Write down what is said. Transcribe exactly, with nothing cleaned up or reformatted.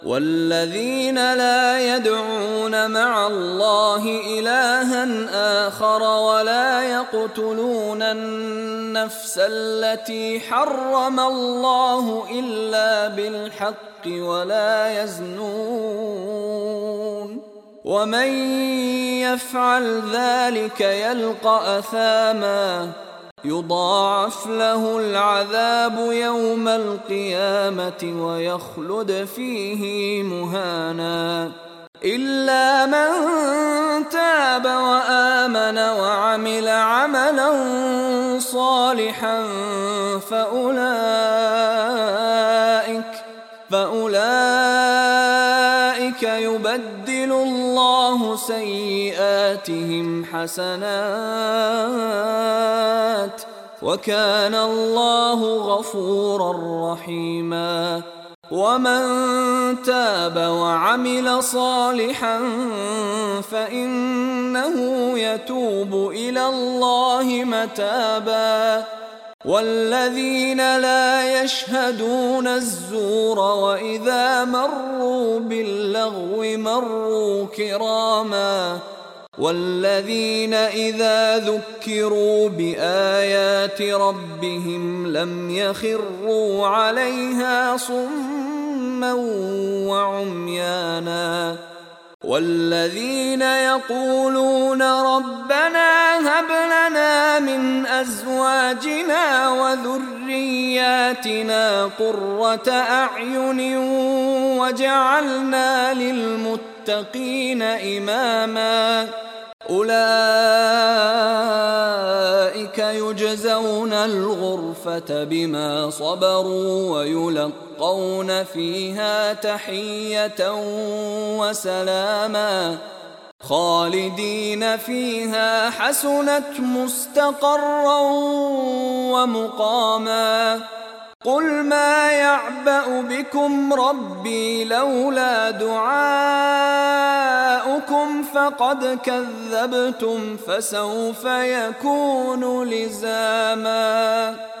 والذين لا يدعون مع الله إلها آخر ولا يقتلون النفس التي حرم الله إلا بالحق ولا يزنون ومن يفعل ذلك يلقى أثاما يضاعف له العذاب يوم القيامة ويخلد فيه مهانا إلا من تاب وآمن وعمل عملا صالحا فأولئك فأولئك يبدل الله سيئاتهم حسنات وكان الله غفورا رحيما ومن تاب وعمل صالحا فإنه يتوب إلى الله متابا والذين لا يشهدون الزور وإذا مروا باللغو مروا كراما والذين إذا ذكروا بآيات ربهم لم يخروا عليها صما وعميانا والذين يقولون ربنا هب لنا من أزواجنا وذرياتنا قرة أعين وجعلنا للمتقين إماما أولئك يجزون الغرفة بما صبروا ويلقون فيها تحية وسلاما خالدين فيها حسنت مستقرا ومقاما قل ما يعبأ بكم ربي لولا دعاؤكم فقد كذبتم فسوف يكون لزاما.